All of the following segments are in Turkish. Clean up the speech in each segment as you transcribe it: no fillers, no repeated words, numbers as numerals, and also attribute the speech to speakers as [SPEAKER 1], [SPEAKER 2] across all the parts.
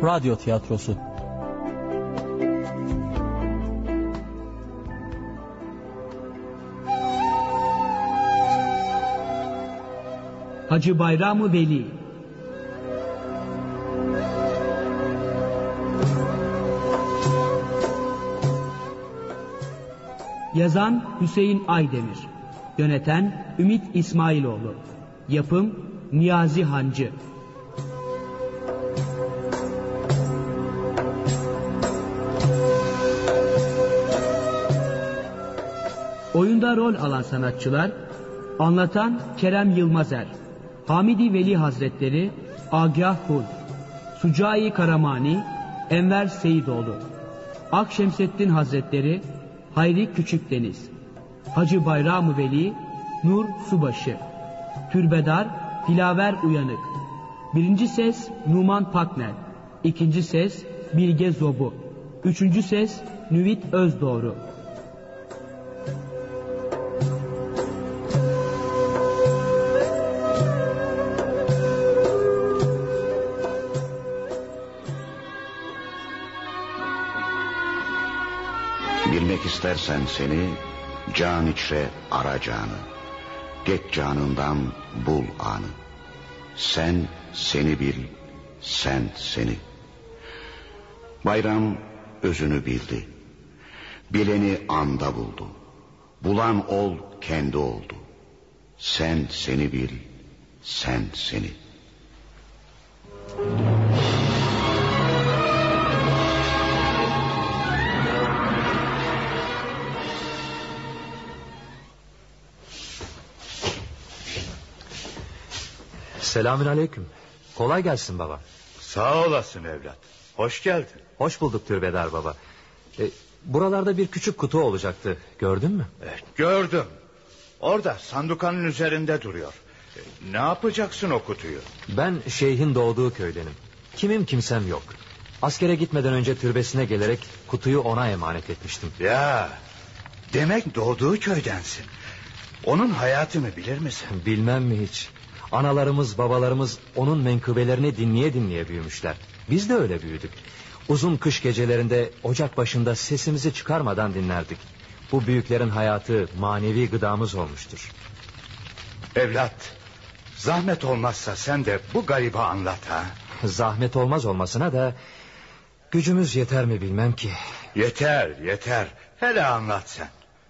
[SPEAKER 1] radyo tiyatrosu.
[SPEAKER 2] Hacı Bayram-ı Veli. Yazan Hüseyin Aydemir. Yöneten Ümit İsmailoğlu. Yapım Niyazi Hancı. Oyunda rol alan sanatçılar: anlatan Kerem Yılmazer, Hamidi Veli Hazretleri Agah Kul, Sucai Karamani Enver Seyidoğlu, Akşemseddin Hazretleri Hayri Küçükdeniz, Hacı Bayram-ı Veli Nur Subaşı, Türbedar Dilaver Uyanık. Birinci ses Numan Pakner, ikinci ses Bilge Zobu, üçüncü ses Nüvit Özdoğru.
[SPEAKER 3] Bilmek istersen seni, can içre ara canı. Geç canından bul anı. Sen seni bil, sen seni. Bayram özünü bildi. Bileni anda buldu. Bulan ol kendi oldu. Sen seni bil, sen seni.
[SPEAKER 4] Selamünaleyküm. Kolay gelsin baba.
[SPEAKER 5] Sağ olasın evlat. Hoş geldin.
[SPEAKER 4] Hoş bulduk Türbedar baba. Buralarda bir küçük kutu olacaktı. Gördün mü?
[SPEAKER 5] Gördüm. Orada sandukanın üzerinde duruyor. Ne yapacaksın o kutuyu?
[SPEAKER 4] Ben şeyhin doğduğu köydenim. Kimim kimsem yok. Askere gitmeden önce türbesine gelerek kutuyu ona emanet etmiştim.
[SPEAKER 5] Ya, demek doğduğu köydensin. Onun hayatını bilir misin?
[SPEAKER 4] Bilmem mi hiç. Analarımız babalarımız onun menkıbelerini dinleye dinleye büyümüşler. Biz de öyle büyüdük. Uzun kış gecelerinde ocak başında sesimizi çıkarmadan dinlerdik. Bu büyüklerin hayatı manevi gıdamız olmuştur.
[SPEAKER 5] Evlat, zahmet olmazsa sen de bu garibi anlat ha.
[SPEAKER 4] Zahmet olmaz olmasına da gücümüz yeter mi bilmem ki.
[SPEAKER 5] Yeter yeter, hele anlat sen.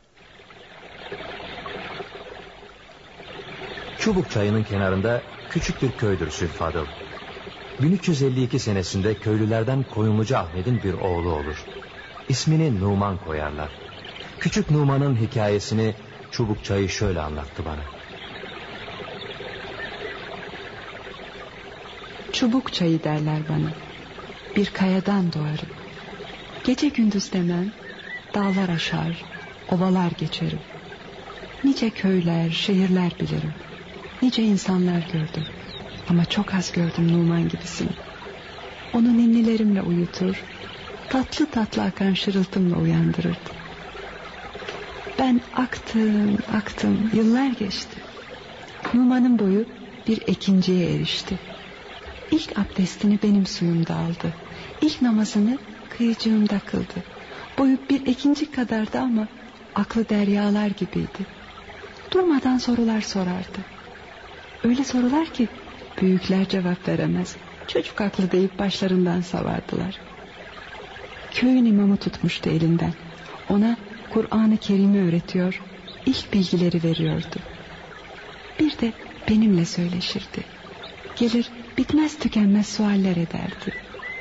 [SPEAKER 4] Çubuk Çayı'nın kenarında küçük bir köydür Sülfadıl. 1352 senesinde köylülerden Koyunlucu Ahmet'in bir oğlu olur. İsmini Numan koyarlar. Küçük Numan'ın hikayesini Çubuk Çayı şöyle anlattı bana.
[SPEAKER 6] Çubuk Çayı derler bana. Bir kayadan doğarım. Gece gündüz demem, dağlar aşar, ovalar geçerim. Nice köyler, şehirler bilirim. Nice insanlar gördüm. Ama çok az gördüm Numan gibisini. Onu ninnilerimle uyutur, tatlı tatlı akan şırıltımla uyandırırdım. Ben aktım, yıllar geçti. Numan'ın boyu bir ekinciye erişti. İlk abdestini benim suyumda aldı. İlk namazını kıyıcığımda kıldı. Boyu bir ekinci kadardı ama aklı deryalar gibiydi. Durmadan sorular sorardı. Öyle sorular ki büyükler cevap veremez. Çocuk aklı deyip başlarından savardılar. Köyün imamı tutmuştu elinden. Ona Kur'an-ı Kerim'i öğretiyor, ilk bilgileri veriyordu. Bir de benimle söyleşirdi. Gelir bitmez tükenmez sualler ederdi.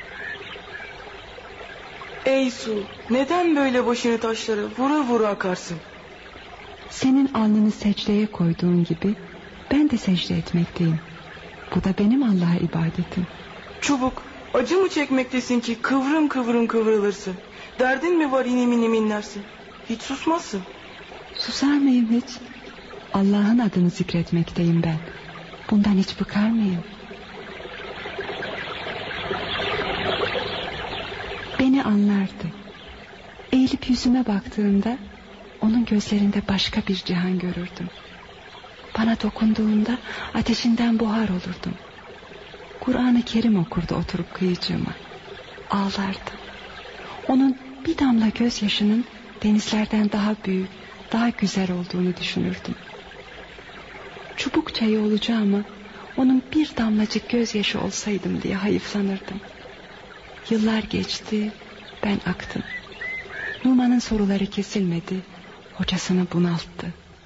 [SPEAKER 7] Ey su, neden böyle başını taşlara vura vura akarsın?
[SPEAKER 6] Senin alnını secdeye koyduğun gibi ben de secde etmekteyim. Bu da benim Allah'a ibadetim.
[SPEAKER 7] Çubuk, acı mı çekmektesin ki kıvrım kıvrım kıvrılırsın? Derdin mi var inim inim inlersin? Hiç susmazsın.
[SPEAKER 6] Susar mıyım hiç? Allah'ın adını zikretmekteyim ben. Bundan hiç bıkar mıyım? Beni anlardı. Eğilip yüzüme baktığımda onun gözlerinde başka bir cihan görürdüm. Bana dokunduğunda ateşinden buhar olurdum. Kur'an-ı Kerim okurdu oturup kıyıcığıma. ağlardım. Onun bir damla gözyaşının denizlerden daha büyük, daha güzel olduğunu düşünürdüm. Çubuk çayı olacağımı, onun bir damlacık gözyaşı olsaydım diye hayıflanırdım. Yıllar geçti, ben aktım. Numan'ın soruları kesilmedi, hocasını bunalttı.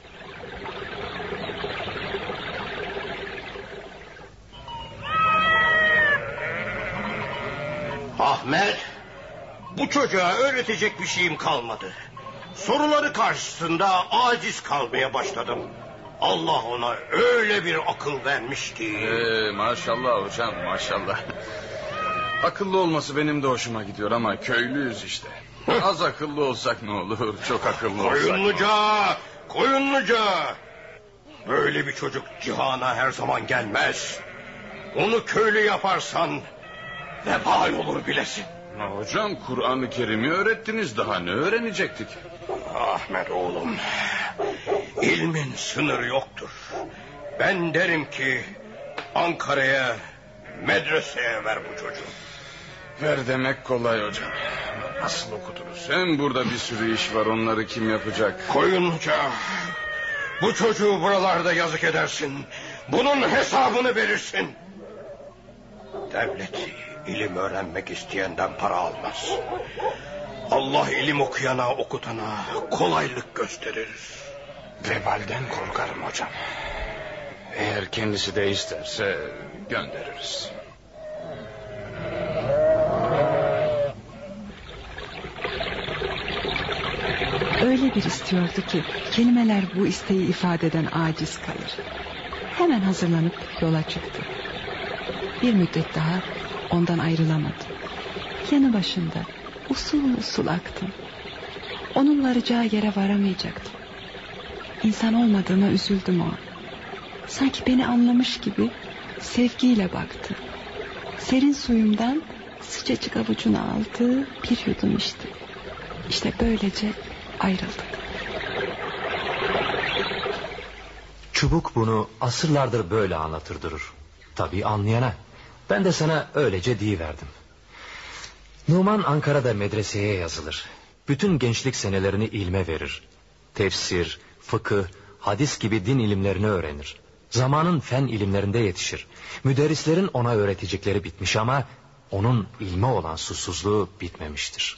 [SPEAKER 1] Ahmet, bu çocuğa öğretecek bir şeyim kalmadı. Soruları karşısında aciz kalmaya başladım. Allah ona öyle bir akıl vermiş ki.
[SPEAKER 8] Maşallah hocam, maşallah. Akıllı olması benim de hoşuma gidiyor ama köylüyüz işte. Az akıllı olsak ne olur, çok akıllı olsak.
[SPEAKER 1] Koyunluca. Böyle bir çocuk cihana her zaman gelmez. Onu köylü yaparsan vebal olur bilesin.
[SPEAKER 8] Hocam, Kur'an-ı Kerim'i öğrettiniz, daha ne öğrenecektik?
[SPEAKER 1] Ahmet oğlum, ilmin sınırı yoktur. Ben derim ki Ankara'ya, medreseye ver bu çocuğu.
[SPEAKER 8] Ver demek kolay hocam. Nasıl okuturuz? Hem burada bir sürü iş var, onları kim yapacak?
[SPEAKER 1] Koyunca, bu çocuğu buralarda yazık edersin. Bunun hesabını verirsin. Devlet ilim öğrenmek isteyenden para almaz. Allah ilim okuyana, okutana kolaylık gösterir.
[SPEAKER 8] Vebalden korkarım hocam. Eğer kendisi de isterse göndeririz.
[SPEAKER 6] Öyle bir istiyordu ki kelimeler bu isteği ifade eden aciz kalır. Hemen hazırlanıp yola çıktı. Bir müddet daha ondan ayrılamadım. Yanı başında usul usul aktım. Onun varacağı yere varamayacaktım. İnsan olmadığıma üzüldüm o an. Sanki beni anlamış gibi sevgiyle baktı. Serin suyumdan sıcacık avucuna aldı, bir yudum içti. İşte böylece ayrıldık.
[SPEAKER 4] Çubuk bunu asırlardır böyle anlatır durur. Tabii anlayana. Ben de sana öylece deyiverdim. Numan Ankara'da medreseye yazılır. Bütün gençlik senelerini ilme verir. Tefsir, fıkıh, hadis gibi din ilimlerini öğrenir. Zamanın fen ilimlerinde yetişir. Müderrislerin ona öğretecekleri bitmiş ama onun ilme olan susuzluğu bitmemiştir.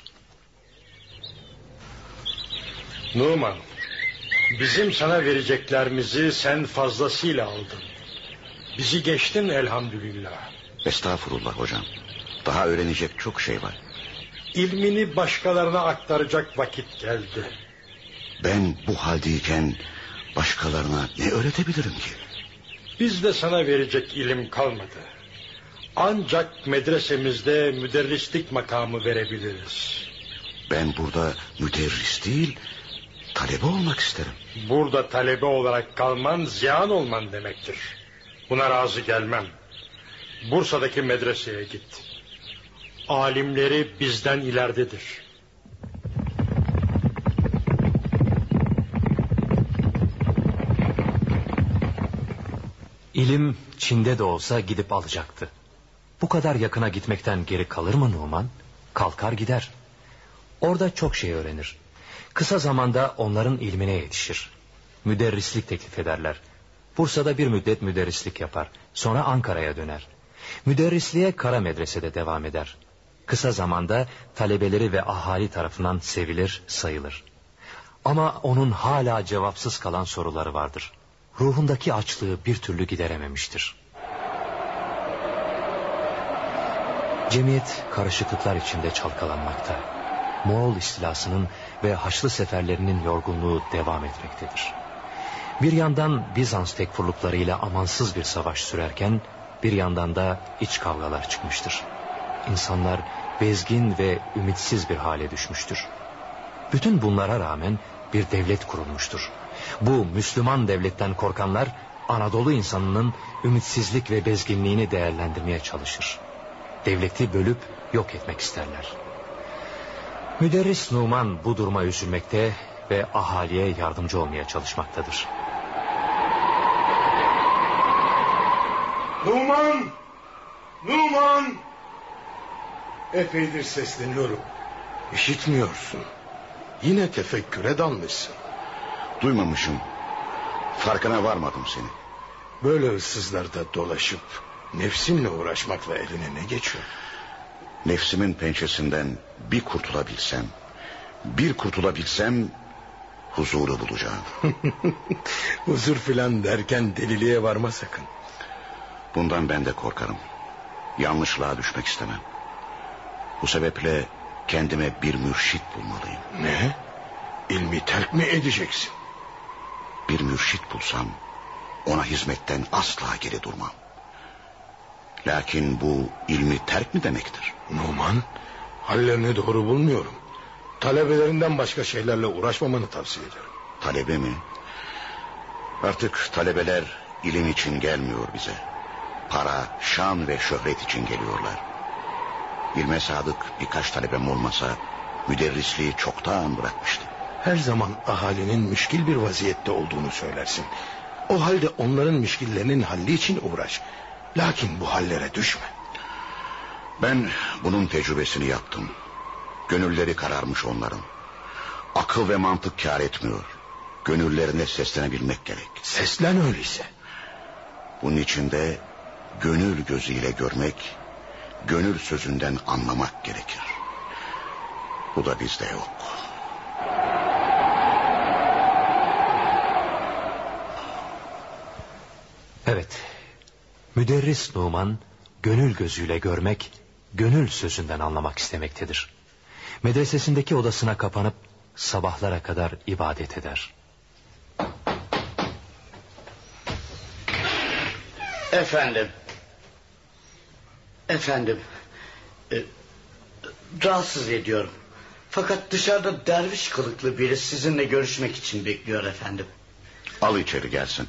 [SPEAKER 9] Numan, bizim sana vereceklerimizi sen fazlasıyla aldın. Bizi geçtin elhamdülillah.
[SPEAKER 3] Estağfurullah hocam. Daha öğrenecek çok şey var.
[SPEAKER 9] İlmini başkalarına aktaracak vakit geldi.
[SPEAKER 3] Ben bu haldeyken başkalarına ne öğretebilirim ki?
[SPEAKER 9] Bizde sana verecek ilim kalmadı. Ancak medresemizde müderrislik makamı verebiliriz.
[SPEAKER 3] Ben burada müderris değil, talebe olmak isterim.
[SPEAKER 9] Burada talebe olarak kalman ziyan olman demektir. Buna razı gelmem. Bursa'daki medreseye git. Alimleri bizden ileridedir.
[SPEAKER 4] İlim Çin'de de olsa gidip alacaktı. Bu kadar yakına gitmekten geri kalır mı Numan? Kalkar gider. Orada çok şey öğrenir. Kısa zamanda onların ilmine yetişir. Müderrislik teklif ederler. Bursa'da bir müddet müderrislik yapar. Sonra Ankara'ya döner. Müderrisliğe Kara Medrese'de devam eder. Kısa zamanda talebeleri ve ahali tarafından sevilir, sayılır. Ama onun hala cevapsız kalan soruları vardır. Ruhundaki açlığı bir türlü giderememiştir. Cemiyet karışıklıklar içinde çalkalanmakta. Moğol istilasının ve Haçlı seferlerinin yorgunluğu devam etmektedir. Bir yandan Bizans tekfurluklarıyla amansız bir savaş sürerken, bir yandan da iç kavgalar çıkmıştır. İnsanlar bezgin ve ümitsiz bir hale düşmüştür. Bütün bunlara rağmen bir devlet kurulmuştur. Bu Müslüman devletten korkanlar Anadolu insanının ümitsizlik ve bezginliğini değerlendirmeye çalışır. Devleti bölüp yok etmek isterler. Müderris Numan bu duruma üzülmekte ve ahaliye yardımcı olmaya çalışmaktadır.
[SPEAKER 9] Numan! Numan!
[SPEAKER 10] Epeydir sesleniyorum. İşitmiyorsun. Yine tefekküre dalmışsın.
[SPEAKER 3] Duymamışım. Farkına varmadım seni.
[SPEAKER 10] Böyle ıssızlarda dolaşıp nefsimle uğraşmakla eline ne geçiyor?
[SPEAKER 3] Nefsimin pençesinden bir kurtulabilsem huzuru bulacağım.
[SPEAKER 10] Huzur filan derken deliliğe varma sakın.
[SPEAKER 3] Bundan ben de korkarım. Yanlışlığa düşmek istemem. Bu sebeple kendime bir mürşit bulmalıyım.
[SPEAKER 10] Ne? İlmi terk mi edeceksin?
[SPEAKER 3] Bir mürşit bulsam ona hizmetten asla geri durmam. Lakin bu ilmi terk mi demektir?
[SPEAKER 10] Numan, hallerini doğru bulmuyorum. Talebelerinden başka şeylerle uğraşmamanı tavsiye ederim.
[SPEAKER 3] Talebe mi? Artık talebeler ilim için gelmiyor bize. Para, şan ve şöhret için geliyorlar. İlme sadık birkaç talebem olmasa müderrisliği çoktan bırakmıştım.
[SPEAKER 10] Her zaman ahalinin müşkil bir vaziyette olduğunu söylersin. O halde onların müşkillerinin halli için uğraş. Lakin bu hallere düşme.
[SPEAKER 3] Ben bunun tecrübesini yaptım. Gönülleri kararmış onların. Akıl ve mantık kâr etmiyor. Gönüllerine seslenebilmek gerek.
[SPEAKER 10] Seslen öyleyse.
[SPEAKER 3] Bunun için de gönül gözüyle görmek, gönül sözünden anlamak gerekir. Bu da bizde yok.
[SPEAKER 4] Evet, müderris Numan gönül gözüyle görmek, gönül sözünden anlamak istemektedir. Medresesindeki odasına kapanıp sabahlara kadar ibadet eder.
[SPEAKER 1] Efendim, rahatsız ediyorum. Fakat dışarıda derviş kılıklı biri sizinle görüşmek için bekliyor efendim.
[SPEAKER 3] Al içeri gelsin.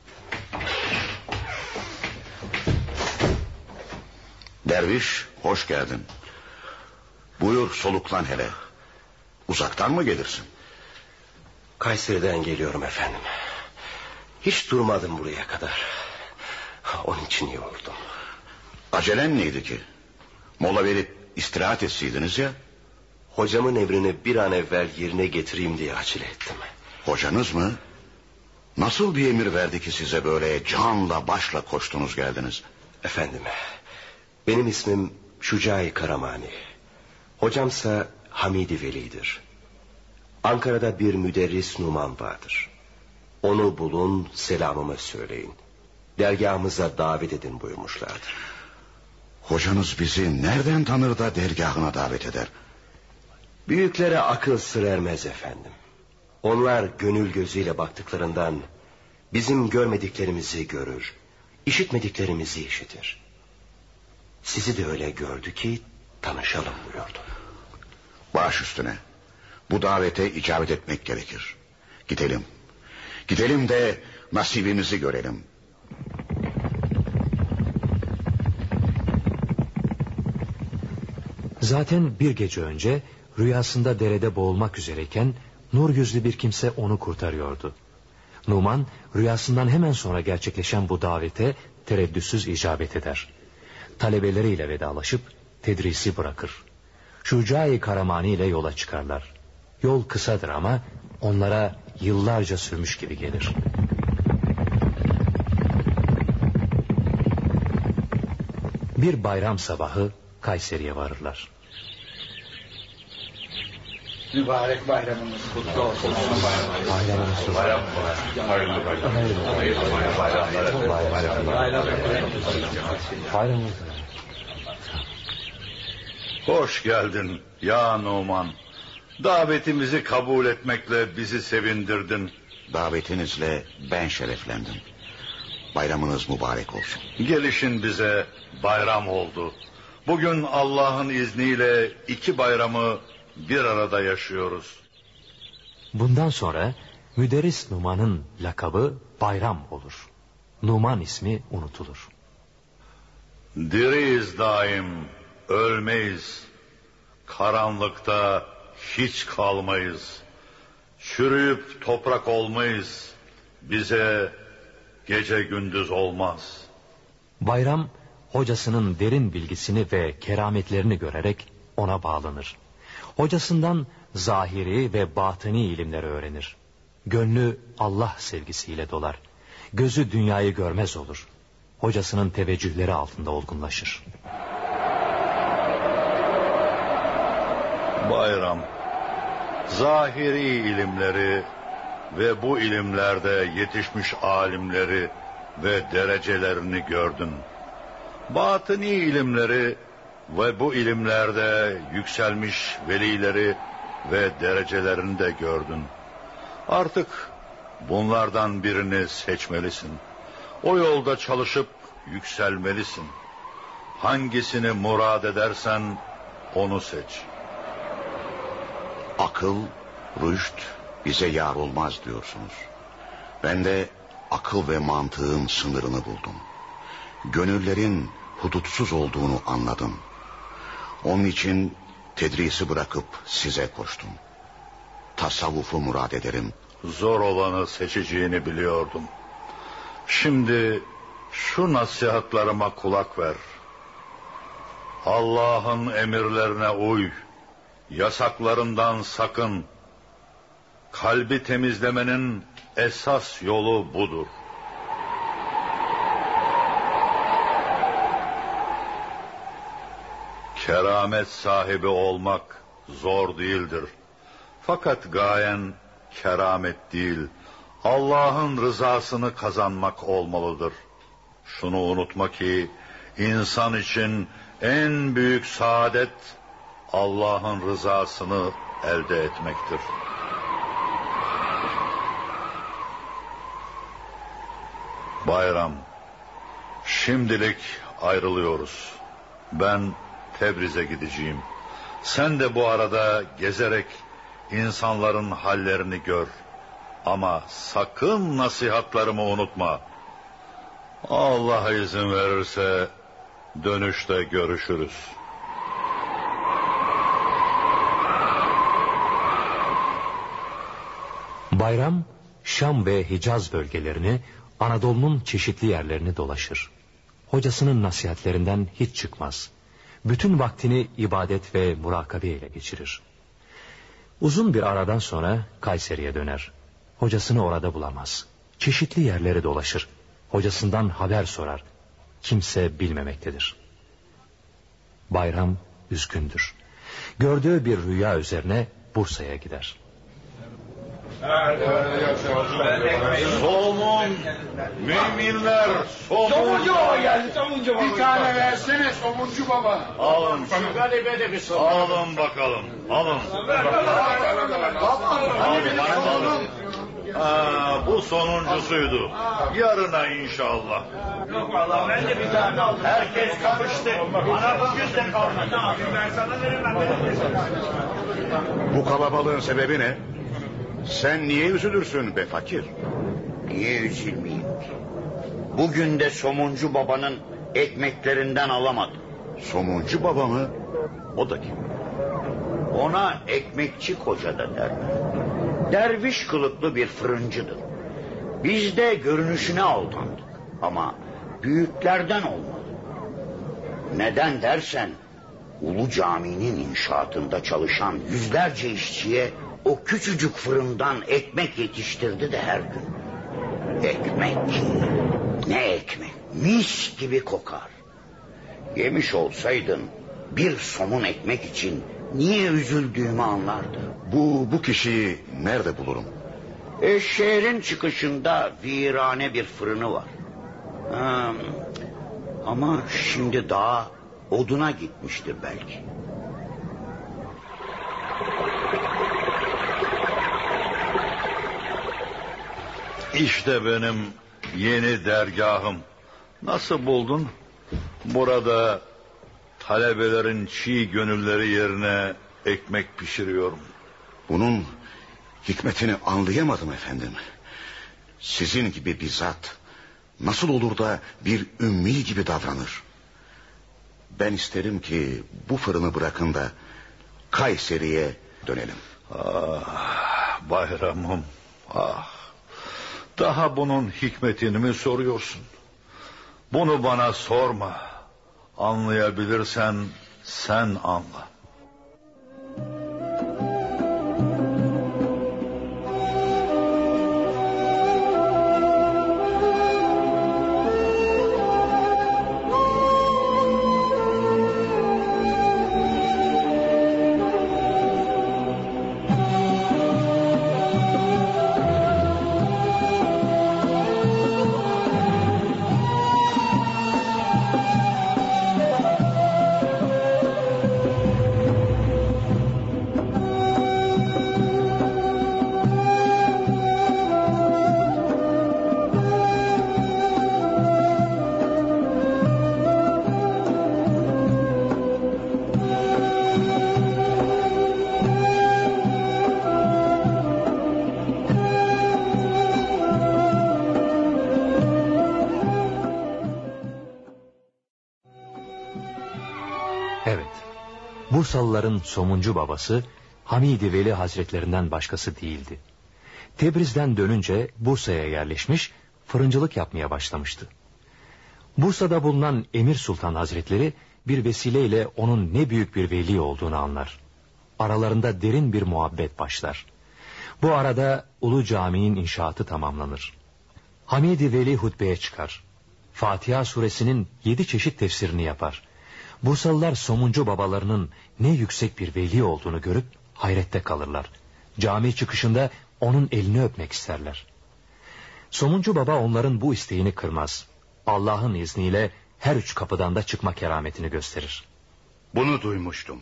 [SPEAKER 3] Derviş, hoş geldin. Buyur, soluklan hele. Uzaktan mı gelirsin?
[SPEAKER 11] Kayseri'den geliyorum efendim. Hiç durmadım buraya kadar. Onun için yoruldum.
[SPEAKER 3] Acelen neydi ki? Mola verip istirahat etseydiniz ya.
[SPEAKER 11] Hocamın emrini bir an evvel yerine getireyim diye acele ettim.
[SPEAKER 3] Hocanız mı? Nasıl bir emir verdi ki size böyle canla başla koştunuz geldiniz?
[SPEAKER 11] Efendim, benim ismim Şucai Karamani. Hocamsa Hamidi Veli'dir. Ankara'da bir müderris Numan vardır. Onu bulun, selamımı söyleyin. Dergahımıza davet edin buyurmuşlardır.
[SPEAKER 3] Hocanız bizi nereden tanır da dergahına davet eder?
[SPEAKER 11] Büyüklere akıl sır ermez efendim. Onlar gönül gözüyle baktıklarından bizim görmediklerimizi görür, işitmediklerimizi işitir. Sizi de öyle gördü ki tanışalım buyurdu.
[SPEAKER 3] Baş üstüne. Bu davete icabet etmek gerekir. Gidelim. Gidelim de nasibimizi görelim.
[SPEAKER 4] Zaten bir gece önce rüyasında derede boğulmak üzereyken nur yüzlü bir kimse onu kurtarıyordu. Numan rüyasından hemen sonra gerçekleşen bu davete tereddütsüz icabet eder. Talebeleriyle vedalaşıp tedrisi bırakır. Şucai Karamani ile yola çıkarlar. Yol kısadır ama onlara yıllarca sürmüş gibi gelir. Bir bayram sabahı Kayseri'ye varırlar.
[SPEAKER 5] Mübarek bayramımız kutlu olsun.
[SPEAKER 4] Bayramımız kutlu olsun.
[SPEAKER 12] Hoş geldin ya Numan. Davetimizi kabul etmekle bizi sevindirdin.
[SPEAKER 3] Davetinizle ben şereflendim. Bayramınız mübarek olsun.
[SPEAKER 12] Gelişin bize bayram oldu. Bugün Allah'ın izniyle iki bayramı bir arada yaşıyoruz.
[SPEAKER 4] Bundan sonra müderris Numan'ın lakabı Bayram olur. Numan ismi unutulur.
[SPEAKER 12] Diriyiz daim, ölmeyiz. Karanlıkta hiç kalmayız. Çürüyüp toprak olmayız. Bize gece gündüz olmaz.
[SPEAKER 4] Bayram hocasının derin bilgisini ve kerametlerini görerek ona bağlanır. Hocasından zahiri ve batini ilimleri öğrenir. Gönlü Allah sevgisiyle dolar. Gözü dünyayı görmez olur. Hocasının teveccühleri altında olgunlaşır.
[SPEAKER 12] Bayram, zahiri ilimleri ve bu ilimlerde yetişmiş alimleri ve derecelerini gördün. Batini ilimleri ve bu ilimlerde yükselmiş velileri ve derecelerini de gördün. Artık bunlardan birini seçmelisin. O yolda çalışıp yükselmelisin. Hangisini murad edersen onu seç.
[SPEAKER 3] Akıl, rüşt bize yar olmaz diyorsunuz. Ben de akıl ve mantığın sınırını buldum. Gönüllerin hudutsuz olduğunu anladım. Onun için tedrisi bırakıp size koştum. Tasavvufu murad ederim.
[SPEAKER 12] Zor olanı seçeceğini biliyordum. Şimdi şu nasihatlarıma kulak ver. Allah'ın emirlerine uy. Yasaklarından sakın. Kalbi temizlemenin esas yolu budur. Keramet sahibi olmak zor değildir. Fakat gayen keramet değil, Allah'ın rızasını kazanmak olmalıdır. Şunu unutma ki insan için en büyük saadet Allah'ın rızasını elde etmektir. Bayram, şimdilik ayrılıyoruz. Ben Tebriz'e gideceğim. Sen de bu arada gezerek insanların hallerini gör. Ama sakın nasihatlarımı unutma. Allah izin verirse dönüşte görüşürüz.
[SPEAKER 4] Bayram, Şam ve Hicaz bölgelerini, Anadolu'nun çeşitli yerlerini dolaşır. Hocasının nasihatlerinden hiç çıkmaz. Bütün vaktini ibadet ve murakabe ile geçirir. Uzun bir aradan sonra Kayseri'ye döner. Hocasını orada bulamaz. Çeşitli yerleri dolaşır. Hocasından haber sorar. Kimse bilmemektedir. Bayram üzgündür. Gördüğü bir rüya üzerine Bursa'ya gider.
[SPEAKER 12] Somun, müminler, somun.
[SPEAKER 13] Somuncu baba geldi, somuncu baba. Bir tane versene somuncu baba.
[SPEAKER 12] Alın, şu galibede bir somun. Alın bakalım, alın. Alın. Bu sonuncusuydu. Yarına inşallah.
[SPEAKER 13] Yok vallahi ben de bir tane aldım.
[SPEAKER 12] Herkes kapıştı. Bana bugün de kalmadı.
[SPEAKER 13] Ben sana veririm.
[SPEAKER 3] Bu kalabalığın sebebi ne? Sen niye üzülürsün be fakir?
[SPEAKER 14] Niye üzülmeyeyim ki? Bugün de Somuncu babanın ekmeklerinden alamadım.
[SPEAKER 3] Somuncu baba mı? O da kim?
[SPEAKER 14] Ona ekmekçi koca da derler. Derviş kılıklı bir fırıncıdır. Biz de görünüşüne aldandık. Ama büyüklerden olmalı. Neden dersen, Ulu Cami'nin inşaatında çalışan yüzlerce işçiye o küçücük fırından ekmek yetiştirdi de her gün. Ekmek, ne ekmek, mis gibi kokar. Yemiş olsaydın bir somun ekmek için niye üzüldüğümü anlardı.
[SPEAKER 3] Bu kişiyi nerede bulurum?
[SPEAKER 14] Şehrin çıkışında virane bir fırını var. Ama şimdi daha oduna gitmiştir belki.
[SPEAKER 12] İşte benim yeni dergahım. Nasıl buldun? Burada talebelerin çiğ gönülleri yerine ekmek pişiriyorum.
[SPEAKER 3] Bunun hikmetini anlayamadım efendim. Sizin gibi bir zat nasıl olur da bir ümmi gibi davranır? Ben isterim ki bu fırını bırakın da Kayseri'ye dönelim.
[SPEAKER 12] Ah, Bayramım, ah. Daha bunun hikmetini mi soruyorsun? Bunu bana sorma. Anlayabilirsen sen anla.
[SPEAKER 4] Bursalıların somuncu babası Hamid-i Veli Hazretlerinden başkası değildi. Tebriz'den dönünce Bursa'ya yerleşmiş, fırıncılık yapmaya başlamıştı. Bursa'da bulunan Emir Sultan Hazretleri bir vesileyle onun ne büyük bir veli olduğunu anlar. Aralarında derin bir muhabbet başlar. Bu arada Ulu Cami'nin inşaatı tamamlanır. Hamid-i Veli hutbeye çıkar. Fatiha suresinin 7 çeşit tefsirini yapar. Bursalılar somuncu babalarının ne yüksek bir veli olduğunu görüp hayrette kalırlar. Cami çıkışında onun elini öpmek isterler. Somuncu baba onların bu isteğini kırmaz. Allah'ın izniyle her 3 kapıdan da çıkma kerametini gösterir.
[SPEAKER 3] Bunu duymuştum.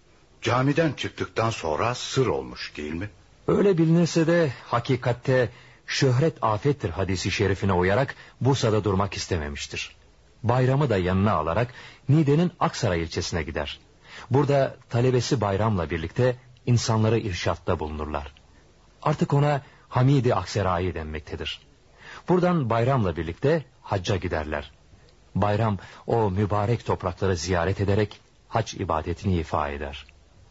[SPEAKER 3] Camiden çıktıktan sonra sır olmuş değil mi?
[SPEAKER 4] Öyle bilinirse de hakikatte şöhret afettir hadisi şerifine uyarak Bursa'da durmak istememiştir. Bayramı da yanına alarak Niğde'nin Aksaray ilçesine gider. Burada talebesi Bayram'la birlikte insanları irşatta bulunurlar. Artık ona Hamid-i Aksaray denmektedir. Buradan Bayram'la birlikte hacca giderler. Bayram o mübarek toprakları ziyaret ederek hac ibadetini ifa eder.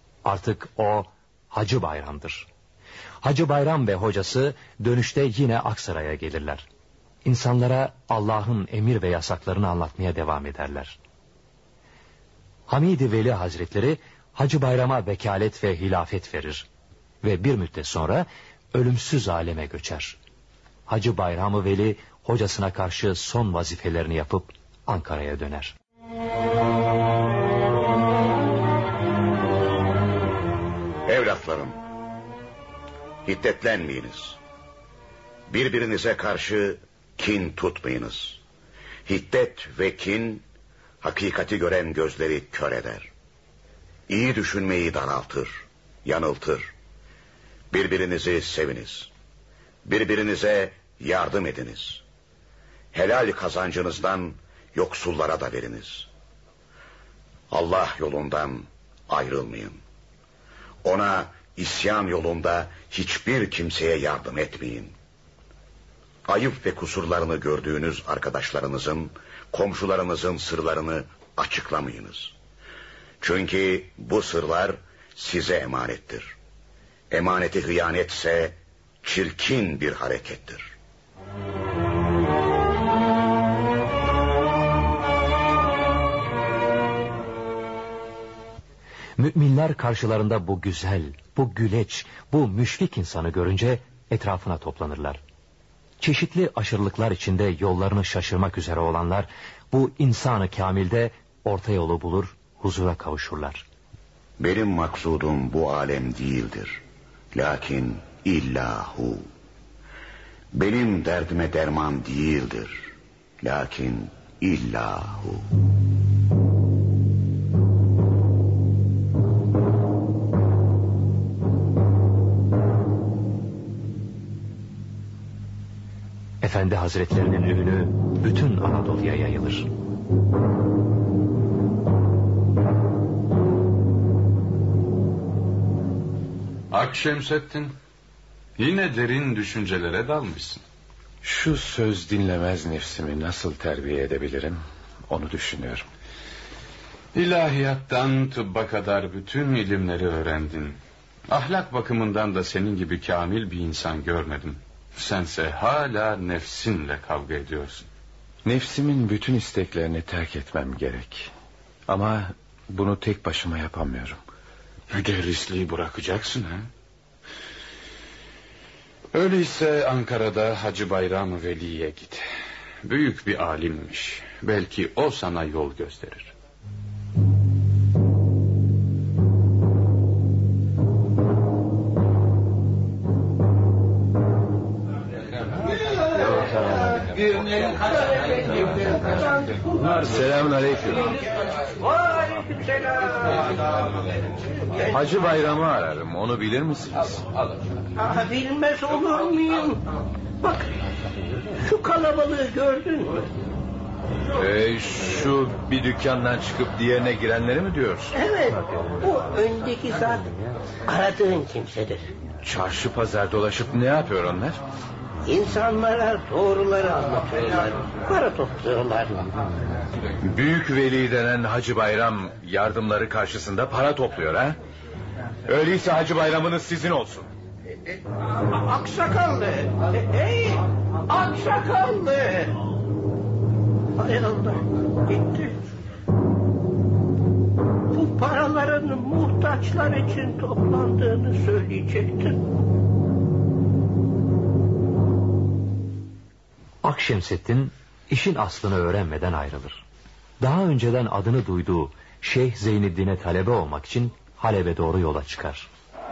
[SPEAKER 4] Artık o Hacı Bayram'dır. Hacı Bayram ve hocası dönüşte yine Aksaray'a gelirler. İnsanlara Allah'ın emir ve yasaklarını anlatmaya devam ederler. Hamid-i Veli Hazretleri Hacı Bayram'a vekalet ve hilafet verir ve bir müddet sonra ölümsüz aleme göçer. Hacı Bayram-ı Veli hocasına karşı son vazifelerini yapıp Ankara'ya döner.
[SPEAKER 3] Evlatlarım, hiddetlenmeyiniz. Birbirinize karşı kin tutmayınız. Hiddet ve kin hakikati gören gözleri kör eder. İyi düşünmeyi daraltır, yanıltır. Birbirinizi seviniz. Birbirinize yardım ediniz. Helal kazancınızdan yoksullara da veriniz. Allah yolundan ayrılmayın. Ona isyan yolunda hiçbir kimseye yardım etmeyin. Ayıp ve kusurlarını gördüğünüz arkadaşlarınızın, komşularınızın sırlarını açıklamayınız. Çünkü bu sırlar size emanettir. Emaneti hıyanetse çirkin bir harekettir.
[SPEAKER 4] Müminler karşılarında bu güzel, bu güleç, bu müşfik insanı görünce etrafına toplanırlar. Çeşitli aşırılıklar içinde yollarını şaşırmak üzere olanlar bu insanı kamilde orta yolu bulur, huzura kavuşurlar.
[SPEAKER 3] Benim maksudum bu alem değildir. Lakin illahu. Benim derdime derman değildir. Lakin illahu.
[SPEAKER 4] Efendi Hazretlerinin ünü bütün Anadolu'ya yayılır.
[SPEAKER 8] Akşemseddin, yine derin düşüncelere dalmışsın.
[SPEAKER 10] Şu söz dinlemez nefsimi nasıl terbiye edebilirim, onu düşünüyorum.
[SPEAKER 8] İlahiyattan tıbba kadar bütün ilimleri öğrendin. Ahlak bakımından da senin gibi kamil bir insan görmedim. Sense hala nefsinle kavga ediyorsun.
[SPEAKER 10] Nefsimin bütün isteklerini terk etmem gerek.
[SPEAKER 8] Ama bunu tek başıma yapamıyorum.
[SPEAKER 15] Müderrisliği bırakacaksın ha?
[SPEAKER 8] Öyleyse Ankara'da Hacı Bayram Veli'ye git. Büyük bir alimmiş. Belki o sana yol gösterir.
[SPEAKER 4] Selamünaleyküm. Hacı Bayram'ı ararım. Onu bilir misiniz?
[SPEAKER 1] Bilmez olur muyum? Bak, şu kalabalığı gördün mü?
[SPEAKER 4] Şu bir dükkandan çıkıp diğerine girenleri mi diyorsun?
[SPEAKER 1] Evet, o öndeki zat aradığın kimsedir.
[SPEAKER 4] Çarşı pazar dolaşıp ne yapıyor onlar?
[SPEAKER 1] İnsanlara doğruları anlatıyorlar, para topluyorlar.
[SPEAKER 4] Büyük Veli denen Hacı Bayram yardımları karşısında para topluyor ha? Öyleyse Hacı Bayram'ınız sizin olsun.
[SPEAKER 1] Aksakallı, hey, aksakallı. Hay Allah, gitti. Bu paraların muhtaçlar için toplandığını söyleyecektin.
[SPEAKER 4] Akşemseddin işin aslını öğrenmeden ayrılır. Daha önceden adını duyduğu Şeyh Zeyniddin'e talebe olmak için Halep'e doğru yola çıkar.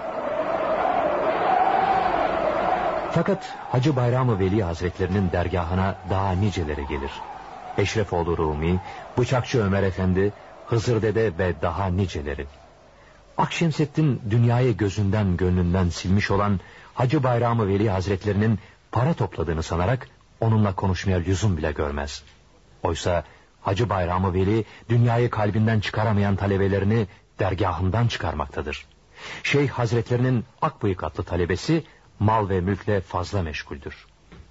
[SPEAKER 4] Fakat Hacı Bayram Veli Hazretlerinin dergahına daha niceleri gelir. Eşrefoğlu Rumi, Bıçakçı Ömer Efendi, Hızır Dede ve daha niceleri. Akşemseddin dünyayı gözünden gönlünden silmiş olan Hacı Bayram Veli Hazretlerinin para topladığını sanarak onunla konuşmaya lüzum bile görmez. Oysa Hacı Bayram Veli dünyayı kalbinden çıkaramayan talebelerini dergahından çıkarmaktadır. Şeyh Hazretlerinin Akbıyık adlı talebesi mal ve mülkle fazla meşguldür.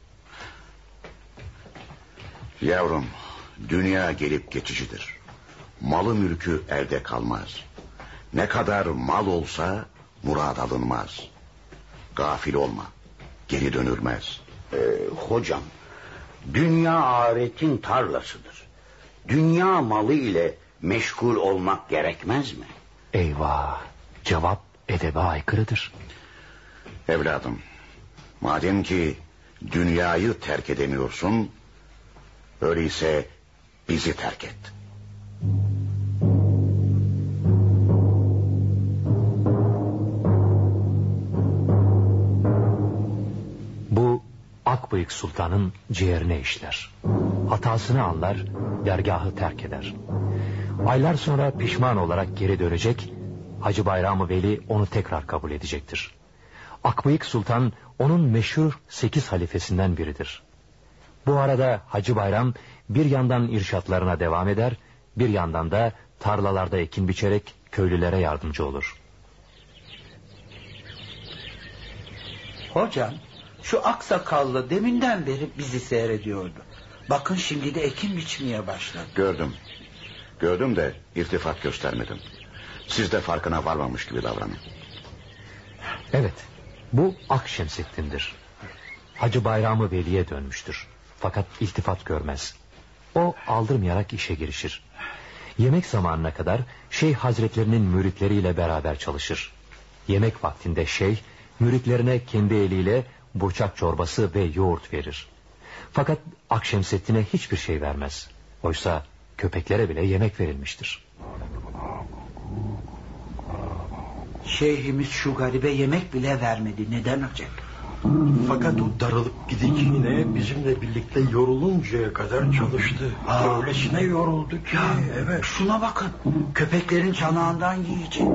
[SPEAKER 3] Yavrum, dünya gelip geçicidir. Malı mülkü elde kalmaz. Ne kadar mal olsa murad alınmaz. Gafil olma, geri dönülmez.
[SPEAKER 14] Hocam, dünya ahiretin tarlasıdır. Dünya malı ile meşgul olmak gerekmez mi?
[SPEAKER 4] Eyvah, cevap edebe aykırıdır.
[SPEAKER 3] Evladım, madem ki dünyayı terk edemiyorsun, öyleyse bizi terk et.
[SPEAKER 4] Bu Akbıyık Sultan'ın ciğerine işler. Hatasını anlar, dergahı terk eder. Aylar sonra pişman olarak geri dönecek, Hacı Bayram Veli onu tekrar kabul edecektir. Akbıyık Sultan onun meşhur 8 halifesinden biridir. Bu arada Hacı Bayram bir yandan irşatlarına devam eder, bir yandan da tarlalarda ekin biçerek köylülere yardımcı olur.
[SPEAKER 16] Hocam, şu aksakallı deminden beri bizi seyrediyordu. Bakın şimdi de ekin biçmeye başladı.
[SPEAKER 3] Gördüm de irtifat göstermedim. Siz de farkına varmamış gibi davranın.
[SPEAKER 4] Evet, bu Akşemseddin'dir. Hacı Bayram Veli'ye dönmüştür. Fakat iltifat görmez. O aldırmayarak işe girişir. Yemek zamanına kadar Şeyh Hazretlerinin müritleriyle beraber çalışır. Yemek vaktinde şeyh müritlerine kendi eliyle burçak çorbası ve yoğurt verir. Fakat Akşemseddin'e hiçbir şey vermez. Oysa köpeklere bile yemek verilmiştir.
[SPEAKER 16] Şeyhimiz şu garibe yemek bile vermedi. Neden acaba?
[SPEAKER 10] Fakat o darılıp gideceğine bizimle birlikte yoruluncaya kadar çalıştı. Öylesine yoruldu ki.
[SPEAKER 16] Ya, evet. Şuna bakın. Köpeklerin çanağından yiyecek.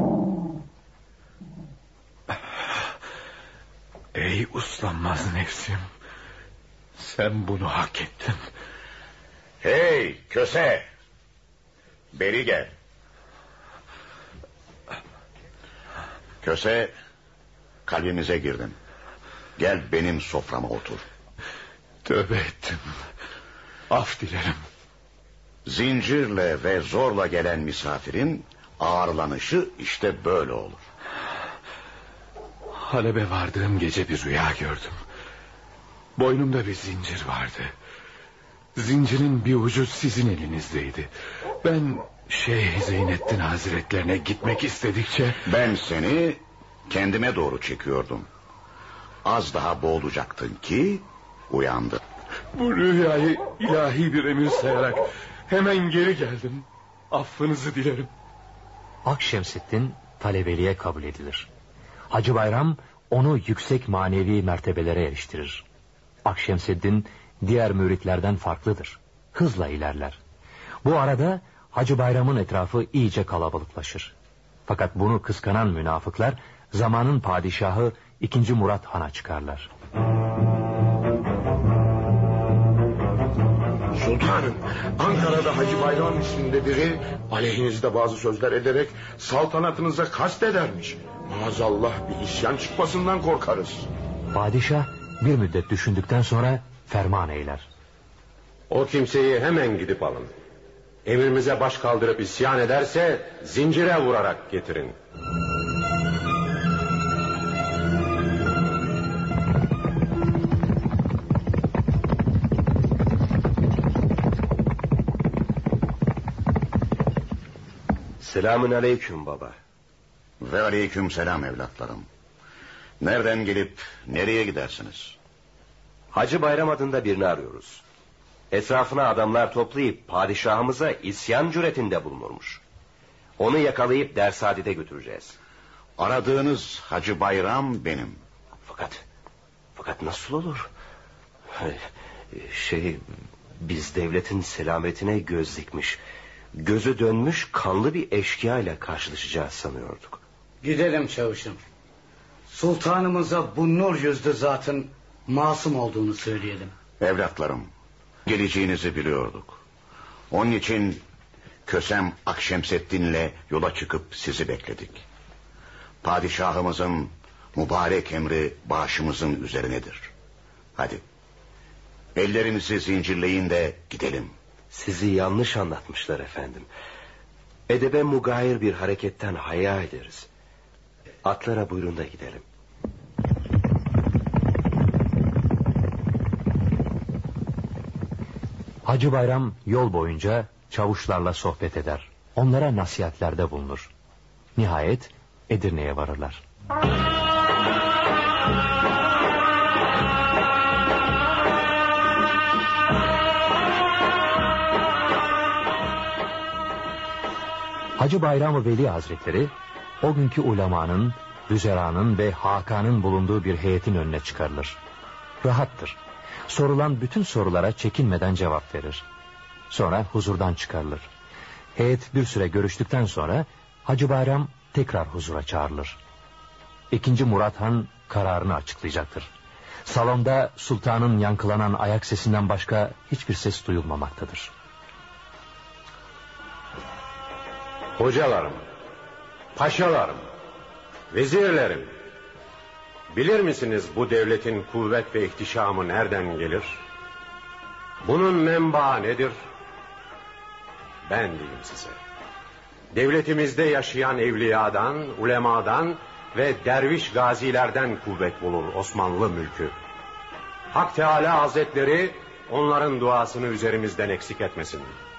[SPEAKER 10] Ey uslanmaz nefsim. Sen bunu hak ettin.
[SPEAKER 3] Hey köse! Beri gel. Köse, kalbimize girdin. Gel benim soframa otur.
[SPEAKER 10] Tövbe ettim. Af dilerim.
[SPEAKER 3] Zincirle ve zorla gelen misafirin ağırlanışı işte böyle olur.
[SPEAKER 10] Halep'e vardığım gece bir rüya gördüm. Boynumda bir zincir vardı.
[SPEAKER 15] Zincirin bir ucu sizin elinizdeydi. Ben Şeyh Zeynettin Hazretlerine gitmek istedikçe...
[SPEAKER 3] Ben seni kendime doğru çekiyordum. Az daha boğulacaktın ki uyandın.
[SPEAKER 15] Bu rüyayı ilahi bir emir sayarak hemen geri geldim. Affınızı dilerim.
[SPEAKER 4] Akşemseddin talebeliğe kabul edilir. Hacı Bayram onu yüksek manevi mertebelere eriştirir. Akşemseddin diğer müritlerden farklıdır. Hızla ilerler. Bu arada Hacı Bayram'ın etrafı iyice kalabalıklaşır. Fakat bunu kıskanan münafıklar zamanın padişahı 2. Murat Han'a çıkarlar.
[SPEAKER 10] Sultanım, Ankara'da Hacı Bayram isminde biri aleyhinizde bazı sözler ederek saltanatınıza kastedermiş. Maazallah bir isyan çıkmasından korkarız.
[SPEAKER 4] Padişah bir müddet düşündükten sonra ferman eyler.
[SPEAKER 17] O kimseyi hemen gidip alın. Emrimize baş kaldırıp isyan ederse zincire vurarak getirin.
[SPEAKER 11] Selamün aleyküm baba.
[SPEAKER 3] Ve aleyküm selam evlatlarım. Nereden gelip nereye gidersiniz?
[SPEAKER 11] Hacı Bayram adında birini arıyoruz. Etrafına adamlar toplayıp padişahımıza isyan cüretinde bulunurmuş. Onu yakalayıp Dersade'de götüreceğiz.
[SPEAKER 3] Aradığınız Hacı Bayram benim.
[SPEAKER 11] Fakat nasıl olur? Biz devletin selametine göz dikmiş, gözü dönmüş kanlı bir eşkıya ile karşılaşacağız sanıyorduk.
[SPEAKER 16] Gidelim çavuşum. Sultanımıza bu nur yüzlü zatın masum olduğunu söyleyelim.
[SPEAKER 3] Evlatlarım, geleceğinizi biliyorduk. Onun için Kösem Akşemseddin'le yola çıkıp sizi bekledik. Padişahımızın mübarek emri başımızın üzerinedir. Hadi, ellerinizi zincirleyin de gidelim.
[SPEAKER 11] Sizi yanlış anlatmışlar efendim. Edebe mugayir bir hareketten haya ederiz. Atlara buyurun da gidelim.
[SPEAKER 4] Hacı Bayram yol boyunca çavuşlarla sohbet eder. Onlara nasihatlerde bulunur. Nihayet Edirne'ye varırlar. Hacı Bayram-ı Veli Hazretleri o günkü ulemanın, büzeranın ve hakanın bulunduğu bir heyetin önüne çıkarılır. Rahattır. Sorulan bütün sorulara çekinmeden cevap verir. Sonra huzurdan çıkarılır. Heyet bir süre görüştükten sonra Hacı Bayram tekrar huzura çağrılır. 2. Murat Han kararını açıklayacaktır. Salonda sultanın yankılanan ayak sesinden başka hiçbir ses duyulmamaktadır.
[SPEAKER 17] Hocalarım, paşalarım, vezirlerim, bilir misiniz bu devletin kuvvet ve ihtişamı nereden gelir? Bunun menbaı nedir? Ben diyeyim size. Devletimizde yaşayan evliyadan, ulemadan ve derviş gazilerden kuvvet bulur Osmanlı mülkü. Hak Teâlâ Hazretleri onların duasını üzerimizden eksik etmesin.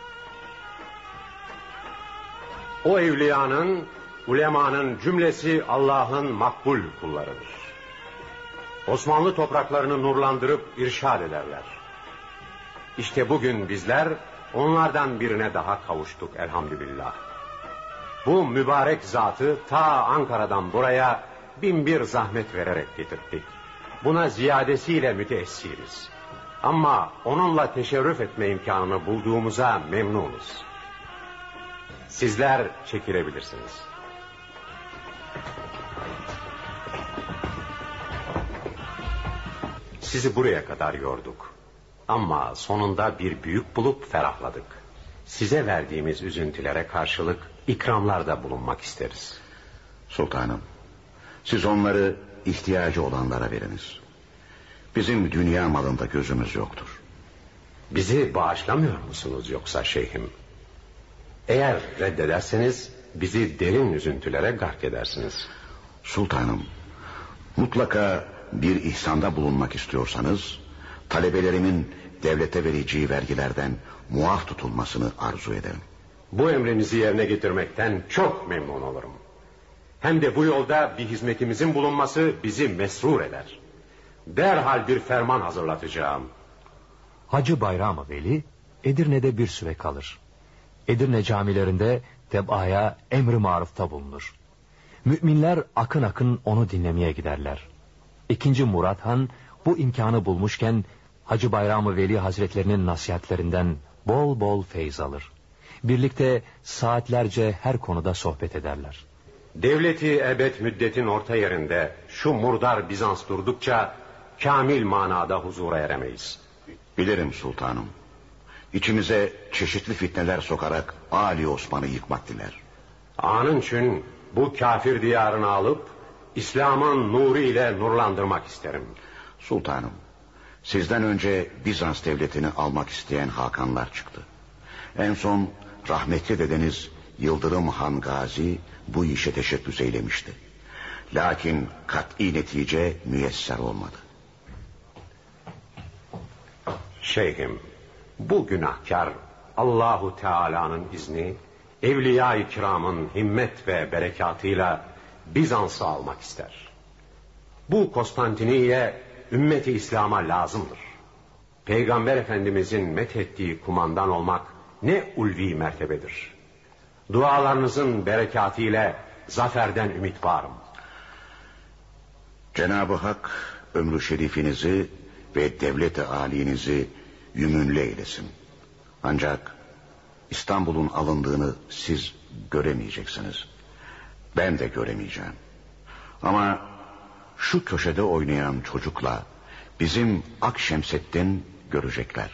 [SPEAKER 17] O evliyanın, ulemanın cümlesi Allah'ın makbul kullarıdır. Osmanlı topraklarını nurlandırıp irşad ederler. İşte bugün bizler onlardan birine daha kavuştuk elhamdülillah. Bu mübarek zatı ta Ankara'dan buraya 1001 zahmet vererek getirdik. Buna ziyadesiyle müteessiriz. Ama onunla teşerrüf etme imkanını bulduğumuza memnunuz. Sizler çekilebilirsiniz. Sizi buraya kadar yorduk. Ama sonunda bir büyük bulup ferahladık. Size verdiğimiz üzüntülere karşılık ikramlarda bulunmak isteriz.
[SPEAKER 3] Sultanım, siz onları ihtiyacı olanlara veriniz. Bizim dünya malında gözümüz yoktur.
[SPEAKER 17] Bizi bağışlamıyor musunuz yoksa şeyhim? Eğer reddederseniz bizi derin üzüntülere gark edersiniz.
[SPEAKER 3] Sultanım, mutlaka bir ihsanda bulunmak istiyorsanız talebelerimin devlete vereceği vergilerden muaf tutulmasını arzu ederim.
[SPEAKER 17] Bu emrinizi yerine getirmekten çok memnun olurum. Hem de bu yolda bir hizmetimizin bulunması bizi mesrur eder. Derhal bir ferman hazırlatacağım.
[SPEAKER 4] Hacı Bayram Veli Edirne'de bir süre kalır. Edirne camilerinde tebaaya emri marufta bulunur. Müminler akın akın onu dinlemeye giderler. İkinci Murat Han bu imkanı bulmuşken Hacı Bayram Veli Hazretlerinin nasihatlerinden bol bol feyz alır. Birlikte saatlerce her konuda sohbet ederler.
[SPEAKER 17] Devleti ebed müddetin orta yerinde şu murdar Bizans durdukça kamil manada huzura eremeyiz.
[SPEAKER 3] Bilirim sultanım. İçimize çeşitli fitneler sokarak Ali Osman'ı yıkmak diler.
[SPEAKER 17] Anın için bu kafir diyarını alıp İslam'ın nuru ile nurlandırmak isterim.
[SPEAKER 3] Sultanım, sizden önce Bizans devletini almak isteyen Hakanlar çıktı. En son rahmetli dedeniz Yıldırım Han Gazi bu işe teşebbüs eylemişti. Lakin kat'i netice müyesser olmadı.
[SPEAKER 17] Şeyhim, bu günahkar Allahu Teala'nın izni, Evliya-i Kiram'ın himmet ve berekatıyla Bizans'ı almak ister. Bu Konstantiniye ümmeti İslam'a lazımdır. Peygamber Efendimizin methettiği kumandan olmak ne ulvi mertebedir. Dualarınızın berekatıyla zaferden ümit varım.
[SPEAKER 3] Cenab-ı Hak ömrü şerifinizi ve devlet-i âlinizi yümünlü eylesin. Ancak İstanbul'un alındığını siz göremeyeceksiniz. Ben de göremeyeceğim. Ama şu köşede oynayan çocukla bizim Akşemseddin görecekler.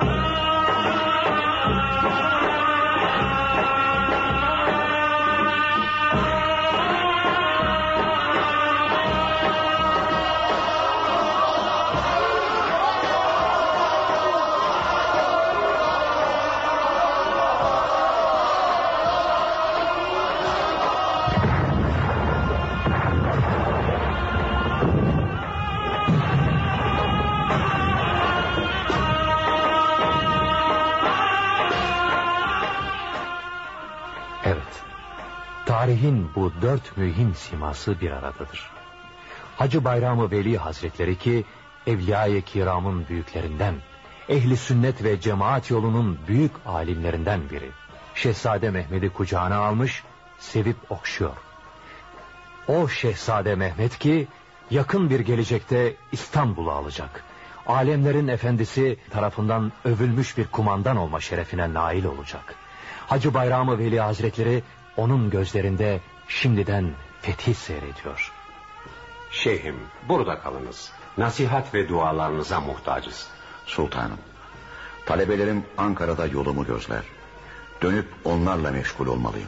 [SPEAKER 4] Tarihin bu dört mühim siması bir aradadır. Hacı Bayram Veli Hazretleri ki Evliya-i Kiram'ın büyüklerinden, ehli sünnet ve cemaat yolunun büyük alimlerinden biri. Şehzade Mehmet'i kucağına almış, sevip okşuyor. O Şehzade Mehmet ki yakın bir gelecekte İstanbul'u alacak. Alemlerin efendisi tarafından övülmüş bir kumandan olma şerefine nail olacak. Hacı Bayram Veli Hazretleri onun gözlerinde şimdiden fetih seyrediyor.
[SPEAKER 17] Şeyhim, burada kalınız. Nasihat ve dualarınıza muhtacız.
[SPEAKER 3] Sultanım, talebelerim Ankara'da yolumu gözler. Dönüp onlarla meşgul olmalıyım.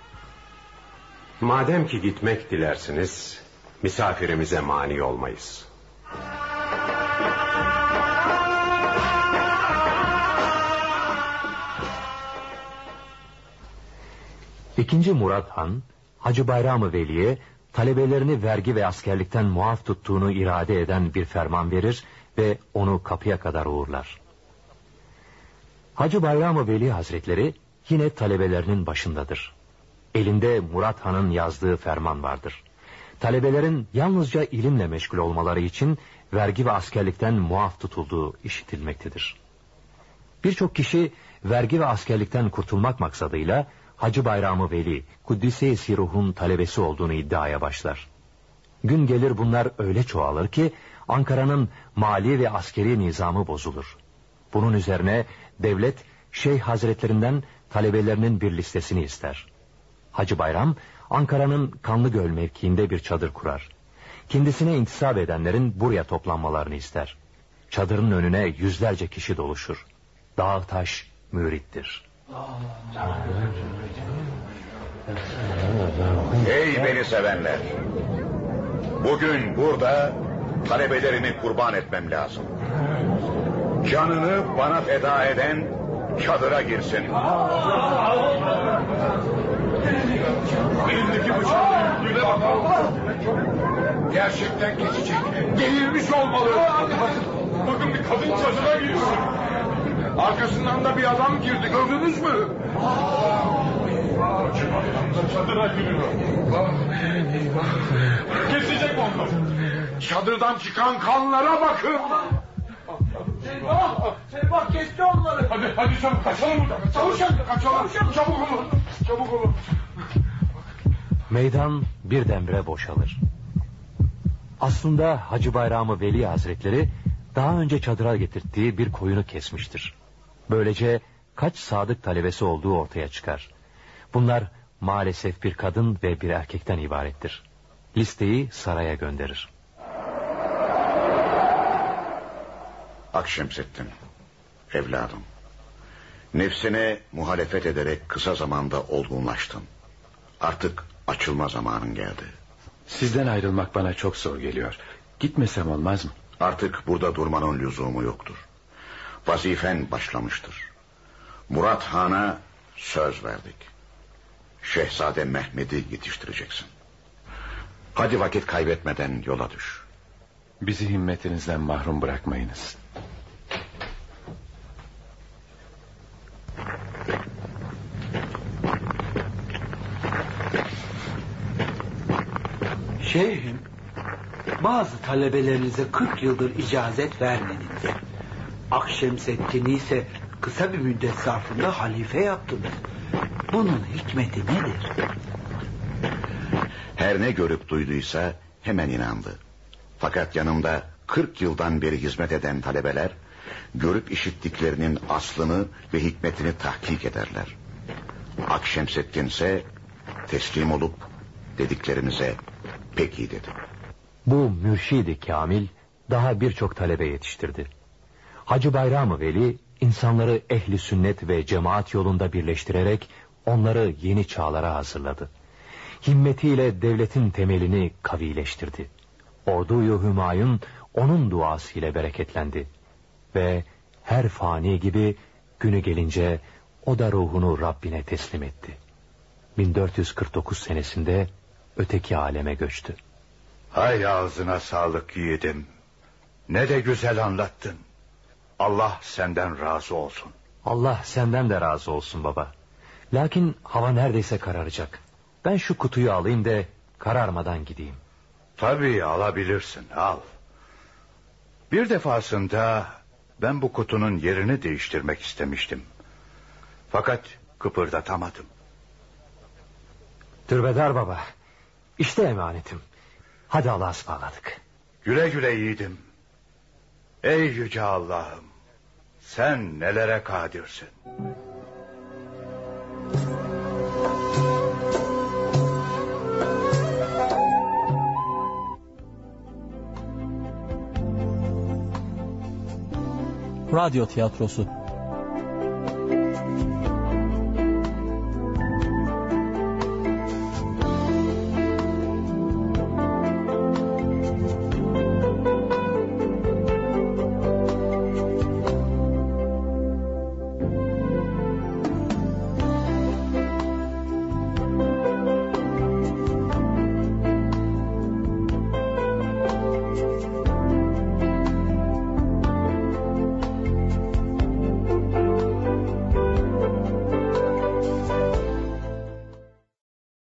[SPEAKER 17] Madem ki gitmek dilersiniz, misafirimize mani olmayız.
[SPEAKER 4] İkinci Murat Han, Hacı Bayram Veli'ye talebelerini vergi ve askerlikten muaf tuttuğunu irade eden bir ferman verir ve onu kapıya kadar uğurlar. Hacı Bayram Veli Hazretleri yine talebelerinin başındadır. Elinde Murat Han'ın yazdığı ferman vardır. Talebelerin yalnızca ilimle meşgul olmaları için vergi ve askerlikten muaf tutulduğu işitilmektedir. Birçok kişi vergi ve askerlikten kurtulmak maksadıyla Hacı Bayram Veli, Kuddise-i Ruh'un talebesi olduğunu iddiaya başlar. Gün gelir bunlar öyle çoğalır ki Ankara'nın mali ve askeri nizamı bozulur. Bunun üzerine devlet Şeyh Hazretlerinden talebelerinin bir listesini ister. Hacı Bayram Ankara'nın Kanlıgöl mevkiinde bir çadır kurar. Kendisine intisap edenlerin buraya toplanmalarını ister. Çadırın önüne yüzlerce kişi doluşur. Dağ taş mürittir.
[SPEAKER 3] Ey beni sevenler! Bugün burada talebelerimi kurban etmem lazım. Canını bana feda eden çadıra girsin.
[SPEAKER 13] Elindeki bıçağın büyüklüğüne bak. Gerçekten geçecek. Delirmiş olmalı.
[SPEAKER 10] Bakın bir kadın çadıra girsin. Arkasından da bir adam girdi, gördünüz mü? Çadıra giriyor. Kesecek onları. Çadırdan çıkan kanlara bakın.
[SPEAKER 16] Şeybah kesti onları.
[SPEAKER 10] Hadi çabuk kaçalım buradan. Kaçalım. Çabuk olun.
[SPEAKER 4] Meydan birdenbire boşalır. Aslında Hacı Bayram Veli Hazretleri daha önce çadıra getirttiği bir koyunu kesmiştir. Böylece kaç sadık talebesi olduğu ortaya çıkar. Bunlar maalesef bir kadın ve bir erkekten ibarettir. Listeyi saraya gönderir.
[SPEAKER 3] Akşemseddin, evladım. Nefsine muhalefet ederek kısa zamanda olgunlaştın. Artık açılma zamanın geldi.
[SPEAKER 15] Sizden ayrılmak bana çok zor geliyor. Gitmesem olmaz mı?
[SPEAKER 3] Artık burada durmanın lüzumu yoktur. Vazifen başlamıştır. Murat Han'a söz verdik. Şehzade Mehmet'i yetiştireceksin. Hadi vakit kaybetmeden yola düş.
[SPEAKER 15] Bizi himmetinizden mahrum bırakmayınız.
[SPEAKER 16] Şeyhim, bazı talebelerinize 40 yıldır icazet vermediniz. Akşemseddin'i ise kısa bir müddet zarfında halife yaptınız. Bunun hikmeti nedir?
[SPEAKER 3] Her ne görüp duyduysa hemen inandı. Fakat yanımda 40 yıldan beri hizmet eden talebeler görüp işittiklerinin aslını ve hikmetini tahkik ederler. Akşemseddin ise teslim olup dediklerimize peki dedi.
[SPEAKER 4] Bu mürşid-i kamil daha birçok talebe yetiştirdi. Hacı Bayram Veli insanları ehli sünnet ve cemaat yolunda birleştirerek onları yeni çağlara hazırladı. Himmetiyle devletin temelini kavileştirdi. Ordu-yu Hümayun onun duasıyla bereketlendi. Ve her fani gibi günü gelince o da ruhunu Rabbine teslim etti. 1449 senesinde öteki aleme göçtü.
[SPEAKER 5] Hay ağzına sağlık yiğidim. Ne de güzel anlattın. Allah senden razı olsun.
[SPEAKER 4] Allah senden de razı olsun baba. Lakin hava neredeyse kararacak. Ben şu kutuyu alayım da kararmadan gideyim.
[SPEAKER 5] Tabii alabilirsin, al. Bir defasında ben bu kutunun yerini değiştirmek istemiştim. Fakat kıpırdatamadım.
[SPEAKER 4] Türbedar baba, işte emanetim. Hadi Allah'a ısmarladık.
[SPEAKER 5] Güle güle yiğidim. Ey yüce Allah'ım, sen nelere kadirsin.
[SPEAKER 18] Radyo tiyatrosu